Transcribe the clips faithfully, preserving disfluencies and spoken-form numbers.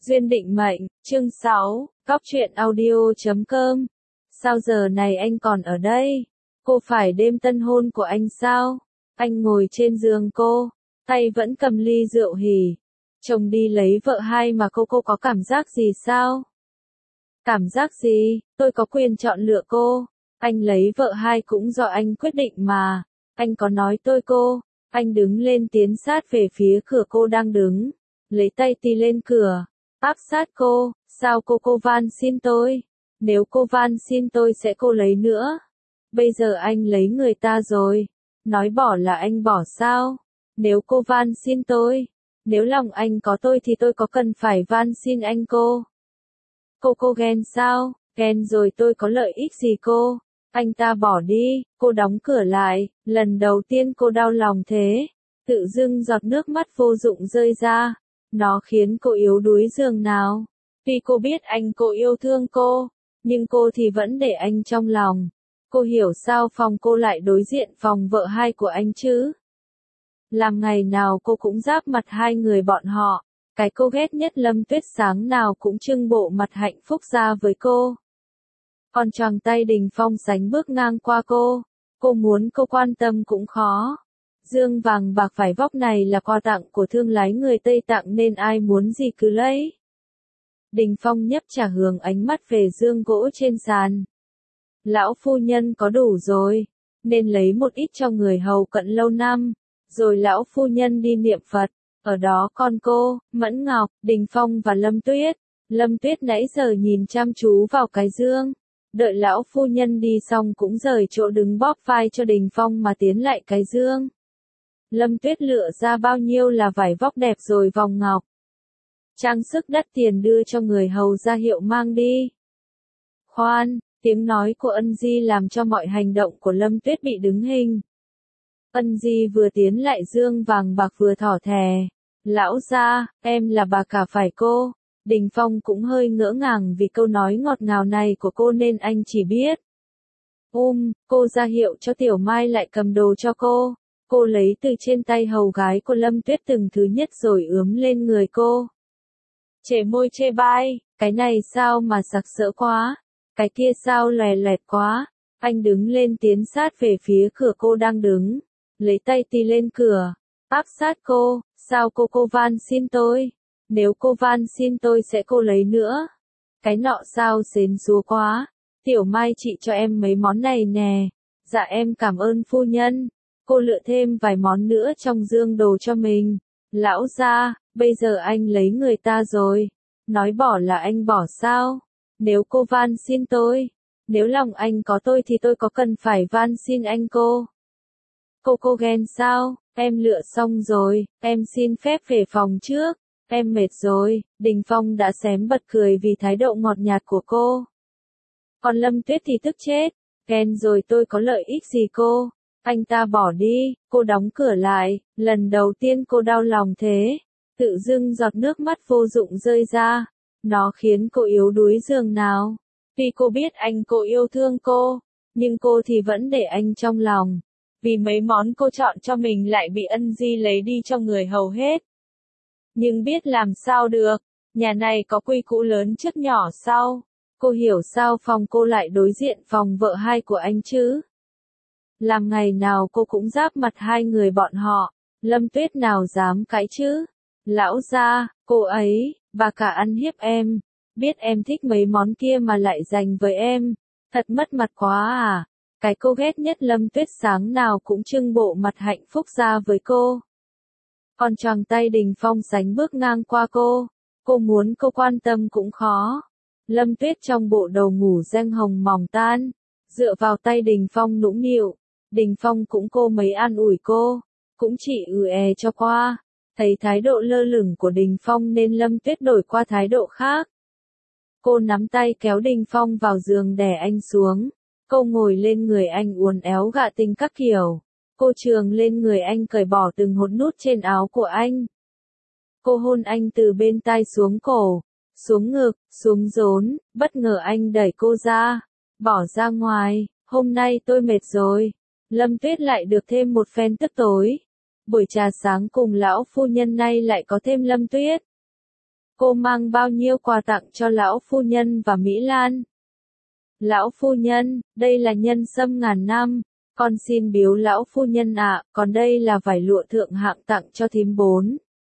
Duyên định mệnh, chương sáu, Cóc truyện audio chấm com. Sao giờ này anh còn ở đây? Cô phải đêm tân hôn của anh sao? Anh ngồi trên giường cô, tay vẫn cầm ly rượu hỉ. Chồng đi lấy vợ hai mà cô cô có cảm giác gì sao? Cảm giác gì? Tôi có quyền chọn lựa cô. Anh lấy vợ hai cũng do anh quyết định mà. Anh có nói tôi cô. Anh đứng lên tiến sát về phía cửa cô đang đứng. Lấy tay tì lên cửa. Áp sát cô, sao cô cô van xin tôi? Nếu cô van xin tôi sẽ cô lấy nữa. Bây giờ anh lấy người ta rồi. Nói bỏ là anh bỏ sao? Nếu cô van xin tôi. Nếu lòng anh có tôi thì tôi có cần phải van xin anh cô? Cô cô ghen sao? Ghen rồi tôi có lợi ích gì cô? Anh ta bỏ đi, cô đóng cửa lại. Lần đầu tiên cô đau lòng thế. Tự dưng giọt nước mắt vô dụng rơi ra. Nó khiến cô yếu đuối giường nào. Tuy cô biết anh cô yêu thương cô, nhưng cô thì vẫn để anh trong lòng. Cô hiểu sao phòng cô lại đối diện phòng vợ hai của anh chứ? Làm ngày nào cô cũng giáp mặt hai người bọn họ. Cái cô ghét nhất Lâm Tuyết sáng nào cũng trưng bộ mặt hạnh phúc ra với cô. Còn choàng tay Đình Phong sánh bước ngang qua cô. Cô muốn cô quan tâm cũng khó. Dương vàng bạc vải vóc này là quà tặng của thương lái người Tây tặng nên ai muốn gì cứ lấy. Đình Phong nhấp trà hướng ánh mắt về dương gỗ trên sàn. Lão phu nhân có đủ rồi, nên lấy một ít cho người hầu cận lâu năm, rồi lão phu nhân đi niệm Phật. Ở đó con cô, Mẫn Ngọc, Đình Phong và Lâm Tuyết. Lâm Tuyết nãy giờ nhìn chăm chú vào cái dương. Đợi lão phu nhân đi xong cũng rời chỗ đứng bóp vai cho Đình Phong mà tiến lại cái dương. Lâm Tuyết lựa ra bao nhiêu là vải vóc đẹp rồi vòng ngọc. Trang sức đắt tiền đưa cho người hầu ra hiệu mang đi. Khoan, tiếng nói của Ân Di làm cho mọi hành động của Lâm Tuyết bị đứng hình. Ân Di vừa tiến lại dương vàng bạc vừa thỏ thè. Lão gia, em là bà cả phải cô? Đình Phong cũng hơi ngỡ ngàng vì câu nói ngọt ngào này của cô nên anh chỉ biết. Um, cô ra hiệu cho Tiểu Mai lại cầm đồ cho cô. Cô lấy từ trên tay hầu gái của Lâm Tuyết từng thứ nhất rồi ướm lên người cô. Chề môi chê bai, cái này sao mà sặc sỡ quá, cái kia sao lòe loẹt quá. Anh đứng lên tiến sát về phía cửa cô đang đứng, lấy tay tì lên cửa, áp sát cô, sao cô cô van xin tôi? Nếu cô van xin tôi sẽ cô lấy nữa. Cái nọ sao xến xúa quá, Tiểu Mai chị cho em mấy món này nè. Dạ em cảm ơn phu nhân. Cô lựa thêm vài món nữa trong dương đồ cho mình. Lão gia, bây giờ anh lấy người ta rồi. Nói bỏ là anh bỏ sao? Nếu cô van xin tôi. Nếu lòng anh có tôi thì tôi có cần phải van xin anh cô? Cô cô ghen sao? Em lựa xong rồi, em xin phép về phòng trước. Em mệt rồi. Đình Phong đã xém bật cười vì thái độ ngọt nhạt của cô. Còn Lâm Tuyết thì tức chết. Ghen rồi tôi có lợi ích gì cô? Anh ta bỏ đi, cô đóng cửa lại, lần đầu tiên cô đau lòng thế. Tự dưng giọt nước mắt vô dụng rơi ra. Nó khiến cô yếu đuối giường nào. Tuy cô biết anh cô yêu thương cô, nhưng cô thì vẫn để anh trong lòng. Vì mấy món cô chọn cho mình lại bị Ân Di lấy đi cho người hầu hết. Nhưng biết làm sao được, nhà này có quy củ lớn trước nhỏ sau. Cô hiểu sao phòng cô lại đối diện phòng vợ hai của anh chứ? Làm ngày nào cô cũng giáp mặt hai người bọn họ. Lâm Tuyết nào dám cãi chứ? Lão gia, cô ấy, bà cả ăn hiếp em. Biết em thích mấy món kia mà lại dành với em. Thật mất mặt quá à? Cái cô ghét nhất Lâm Tuyết sáng nào cũng trưng bộ mặt hạnh phúc ra với cô. Còn choàng tay Đình Phong sánh bước ngang qua cô. Cô muốn cô quan tâm cũng khó. Lâm Tuyết trong bộ đồ ngủ ren hồng mỏng tan. Dựa vào tay Đình Phong nũng nịu. Đình Phong cũng cô mấy an ủi cô, cũng chỉ ừ è cho qua. Thấy thái độ lơ lửng của Đình Phong nên Lâm Tuyết đổi qua thái độ khác. Cô nắm tay kéo Đình Phong vào giường đè anh xuống. Cô ngồi lên người anh uốn éo gạ tình các kiểu. Cô trườn lên người anh cởi bỏ từng hột nút trên áo của anh. Cô hôn anh từ bên tai xuống cổ, xuống ngực, xuống rốn, bất ngờ anh đẩy cô ra, bỏ ra ngoài. Hôm nay tôi mệt rồi. Lâm Tuyết lại được thêm một phen tức tối. Buổi trà sáng cùng lão phu nhân nay lại có thêm Lâm Tuyết. cô mang bao nhiêu quà tặng cho lão phu nhân và Mỹ Lan? Lão phu nhân, đây là nhân sâm ngàn năm, con xin biếu lão phu nhân ạ, còn đây là vải lụa thượng hạng tặng cho thím bốn.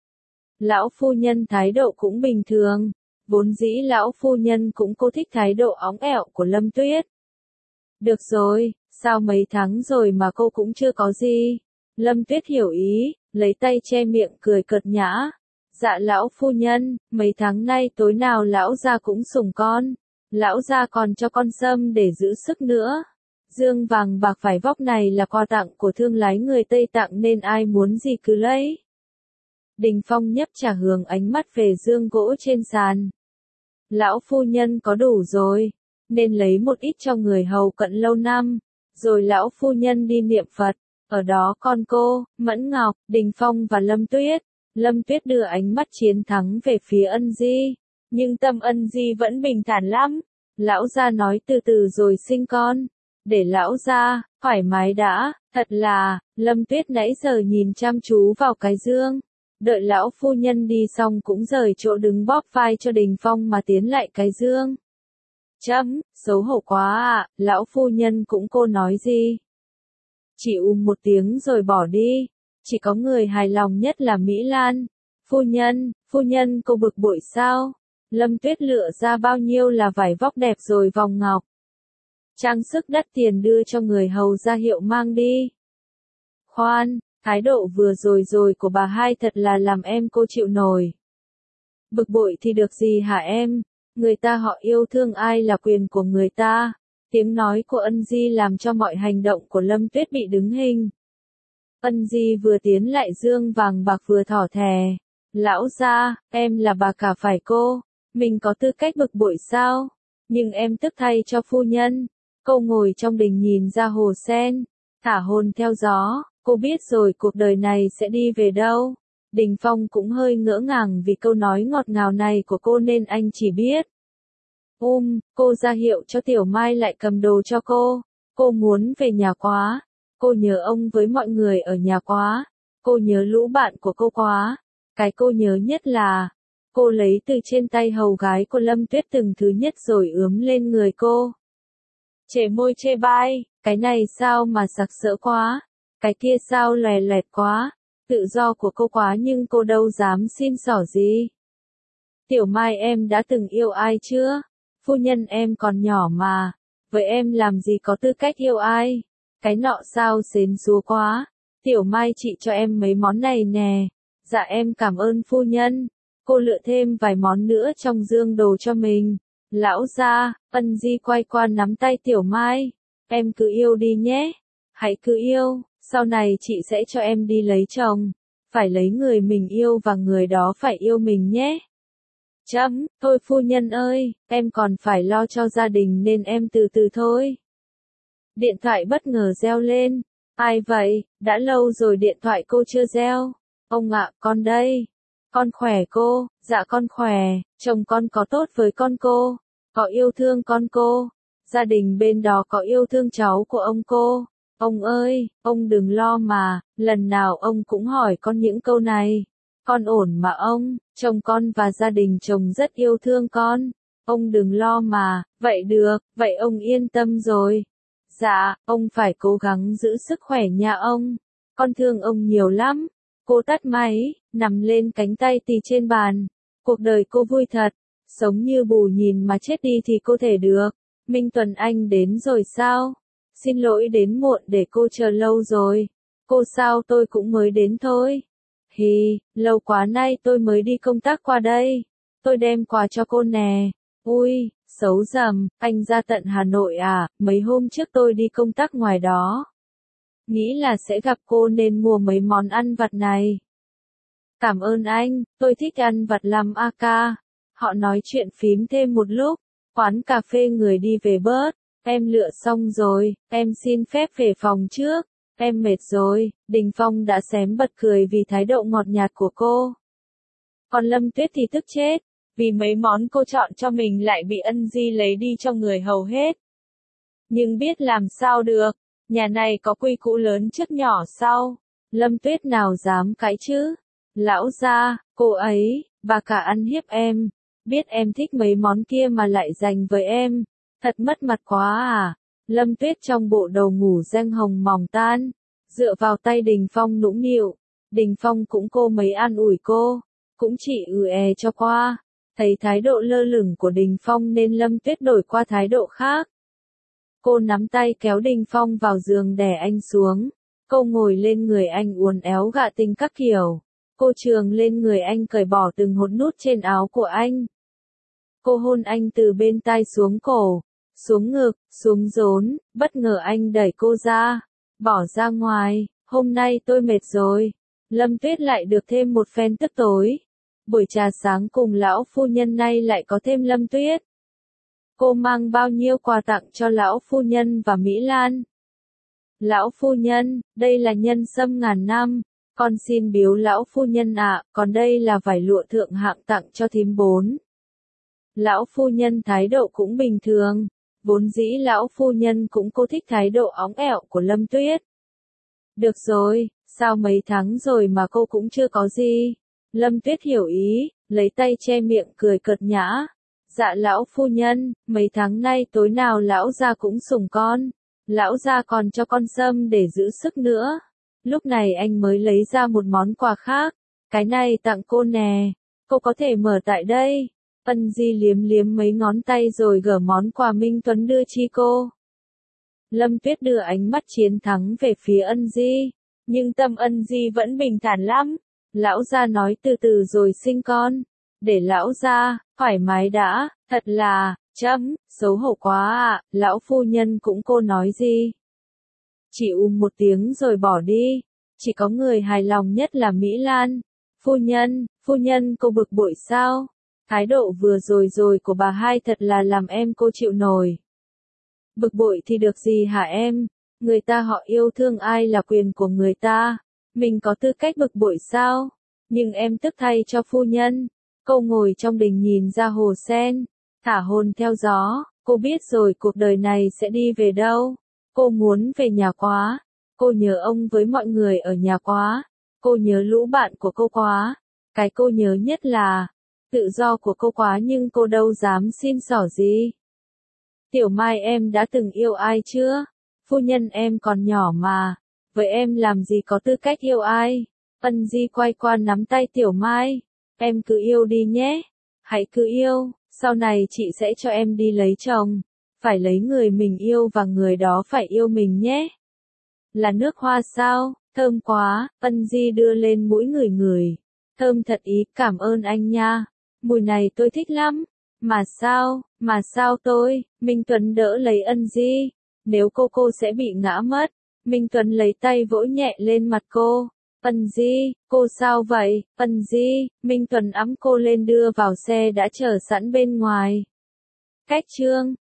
Lão phu nhân thái độ cũng bình thường, vốn dĩ lão phu nhân cũng cô thích thái độ óng ẻo của Lâm Tuyết. Được rồi, sao mấy tháng rồi mà cô cũng chưa có gì? Lâm Tuyết hiểu ý, lấy tay che miệng cười cợt nhã. Dạ lão phu nhân, mấy tháng nay tối nào lão gia cũng sủng con. Lão gia còn cho con sâm để giữ sức nữa. Dương vàng bạc vải vóc này là quà tặng của thương lái người Tây tặng nên ai muốn gì cứ lấy. Đình Phong nhấp trà hướng ánh mắt về dương gỗ trên sàn. Lão phu nhân có đủ rồi, nên lấy một ít cho người hầu cận lâu năm, rồi lão phu nhân đi niệm Phật. Ở đó con cô, Mẫn Ngọc, Đình Phong và Lâm Tuyết. Lâm Tuyết đưa ánh mắt chiến thắng về phía Ân Di, nhưng tâm Ân Di vẫn bình thản lắm. Lão gia nói từ từ rồi sinh con, để lão gia thoải mái đã. Thật là, Lâm Tuyết nãy giờ nhìn chăm chú vào cái dương, đợi lão phu nhân đi xong cũng rời chỗ đứng bóp vai cho Đình Phong mà tiến lại cái dương. Chấm, xấu hổ quá à, lão phu nhân cũng cô nói gì? Chỉ ùm một tiếng rồi bỏ đi. Chỉ có người hài lòng nhất là Mỹ Lan. Phu nhân, phu nhân cô bực bội sao? Lâm Tuyết lựa ra bao nhiêu là vải vóc đẹp rồi vòng ngọc. Trang sức đắt tiền đưa cho người hầu ra hiệu mang đi. Khoan, thái độ vừa rồi rồi của bà hai thật là làm em cô chịu nổi. Bực bội thì được gì hả em? Người ta họ yêu thương ai là quyền của người ta. Tiếng nói của Ân Di làm cho mọi hành động của Lâm Tuyết bị đứng hình. Ân Di vừa tiến lại dương vàng bạc vừa thỏ thè. Lão gia, em là bà cả phải cô, mình có tư cách bực bội sao? Nhưng em tức thay cho phu nhân. Cô ngồi trong đình nhìn ra hồ sen, thả hồn theo gió, cô biết rồi cuộc đời này sẽ đi về đâu. Đình Phong cũng hơi ngỡ ngàng vì câu nói ngọt ngào này của cô nên anh chỉ biết. Um, cô ra hiệu cho Tiểu Mai lại cầm đồ cho cô. Cô muốn về nhà quá. Cô nhớ ông với mọi người ở nhà quá. Cô nhớ lũ bạn của cô quá. Cái cô nhớ nhất là, cô lấy từ trên tay hầu gái của Lâm Tuyết từng thứ nhất rồi ướm lên người cô. Chề môi chê bai, cái này sao mà sặc sỡ quá. Cái kia sao lòe loẹt quá. Tự do của cô quá nhưng cô đâu dám xin xỏ gì. Tiểu Mai em đã từng yêu ai chưa? Phu nhân em còn nhỏ mà. Với em làm gì có tư cách yêu ai? Cái nọ sao xến xúa quá. Tiểu Mai chị cho em mấy món này nè. Dạ em cảm ơn phu nhân. Cô lựa thêm vài món nữa trong dương đồ cho mình. Lão gia, Ân Di quay qua nắm tay Tiểu Mai. Em cứ yêu đi nhé. Hãy cứ yêu, sau này chị sẽ cho em đi lấy chồng. Phải lấy người mình yêu và người đó phải yêu mình nhé. Chấm, thôi phu nhân ơi, em còn phải lo cho gia đình nên em từ từ thôi. Điện thoại bất ngờ reo lên. Ai vậy, đã lâu rồi điện thoại cô chưa reo. Ông ạ, con đây. Con khỏe cô, dạ con khỏe, chồng con có tốt với con cô, có yêu thương con cô, gia đình bên đó có yêu thương cháu của ông cô. Ông ơi, ông đừng lo mà, lần nào ông cũng hỏi con những câu này. Con ổn mà ông, chồng con và gia đình chồng rất yêu thương con. Ông đừng lo mà, vậy được, vậy ông yên tâm rồi. Dạ, ông phải cố gắng giữ sức khỏe nha ông. Con thương ông nhiều lắm. Cô tắt máy, nằm lên cánh tay tì trên bàn. Cuộc đời cô vui thật, sống như bù nhìn mà chết đi thì cô thể được. Minh Tuần Anh đến rồi sao? Xin lỗi đến muộn để cô chờ lâu rồi. Cô sao tôi cũng mới đến thôi. Hì, lâu quá nay tôi mới đi công tác qua đây. Tôi đem quà cho cô nè. Ui, xấu rầm, anh ra tận Hà Nội à, mấy hôm trước tôi đi công tác ngoài đó. Nghĩ là sẽ gặp cô nên mua mấy món ăn vặt này. Cảm ơn anh, tôi thích ăn vặt lắm a ca. Họ nói chuyện phím thêm một lúc, quán cà phê người đi về bớt. Em lựa xong rồi, em xin phép về phòng trước. Em mệt rồi, Đình Phong đã xém bật cười vì thái độ ngọt nhạt của cô. Còn Lâm Tuyết thì tức chết, vì mấy món cô chọn cho mình lại bị Ân Di lấy đi cho người hầu hết. Nhưng biết làm sao được, nhà này có quy củ lớn trước nhỏ sau. Lâm Tuyết nào dám cãi chứ? Lão gia, cô ấy, bà cả ăn hiếp em, biết em thích mấy món kia mà lại dành với em, thật mất mặt quá à. Lâm Tuyết trong bộ đồ ngủ ren hồng mỏng tan, dựa vào tay Đình Phong nũng nịu, Đình Phong cũng cô mấy an ủi cô, cũng chỉ ừ è cho qua. Thấy thái độ lơ lửng của Đình Phong nên Lâm Tuyết đổi qua thái độ khác. Cô nắm tay kéo Đình Phong vào giường đè anh xuống. Cô ngồi lên người anh uốn éo gạ tình các kiểu. Cô trườn lên người anh cởi bỏ từng hột nút trên áo của anh. Cô hôn anh từ bên tai xuống cổ, xuống ngực, xuống rốn, bất ngờ anh đẩy cô ra, bỏ ra ngoài, hôm nay tôi mệt rồi. Lâm Tuyết lại được thêm một phen tức tối. Buổi trà sáng cùng lão phu nhân nay lại có thêm Lâm Tuyết. Cô mang bao nhiêu quà tặng cho lão phu nhân và Mỹ Lan? Lão phu nhân, đây là nhân sâm ngàn năm, con xin biếu lão phu nhân ạ, còn đây là vải lụa thượng hạng tặng cho thím bốn. Lão phu nhân thái độ cũng bình thường, vốn dĩ lão phu nhân cũng cô thích thái độ óng ẻo của Lâm Tuyết. Được rồi, sao mấy tháng rồi mà cô cũng chưa có gì? Lâm Tuyết hiểu ý, lấy tay che miệng cười cợt nhã. Dạ lão phu nhân, mấy tháng nay tối nào lão gia cũng sủng con. Lão gia còn cho con sâm để giữ sức nữa. Lúc này anh mới lấy ra một món quà khác. Cái này tặng cô nè. Cô có thể mở tại đây. Ân Di liếm liếm mấy ngón tay rồi gỡ món quà Minh Tuấn đưa chi cô. Lâm Tuyết đưa ánh mắt chiến thắng về phía Ân Di. Nhưng tâm Ân Di vẫn bình thản lắm. Lão gia nói từ từ rồi sinh con. Để lão gia, thoải mái đã, thật là, chấm, xấu hổ quá ạ, à, lão phu nhân cũng cô nói gì. Chỉ ùm một tiếng rồi bỏ đi, chỉ có người hài lòng nhất là Mỹ Lan. Phu nhân, phu nhân cô bực bội sao? Thái độ vừa rồi rồi của bà hai thật là làm em cô chịu nổi. Bực bội thì được gì hả em? Người ta họ yêu thương ai là quyền của người ta. Mình có tư cách bực bội sao? Nhưng em tức thay cho phu nhân. Cô ngồi trong đình nhìn ra hồ sen, thả hồn theo gió, cô biết rồi cuộc đời này sẽ đi về đâu. Cô muốn về nhà quá, cô nhớ ông với mọi người ở nhà quá, cô nhớ lũ bạn của cô quá, cái cô nhớ nhất là tự do của cô quá nhưng cô đâu dám xin xỏ gì. Tiểu Mai em đã từng yêu ai chưa? Phu nhân em còn nhỏ mà, với em làm gì có tư cách yêu ai? Ân Di quay qua nắm tay Tiểu Mai. Em cứ yêu đi nhé. Hãy cứ yêu, sau này chị sẽ cho em đi lấy chồng. Phải lấy người mình yêu và người đó phải yêu mình nhé. Là nước hoa sao? Thơm quá, Ân Di đưa lên mũi ngửi ngửi. Thơm thật ý, cảm ơn anh nha. Mùi này tôi thích lắm. Mà sao, mà sao tôi? Minh Tuấn đỡ lấy Ân Di. Nếu cô cô sẽ bị ngã mất. Minh Tuấn lấy tay vỗ nhẹ lên mặt cô. Ân Di, cô sao vậy? Ân Di, Minh Tuấn ẵm cô lên đưa vào xe đã chờ sẵn bên ngoài. Cách chương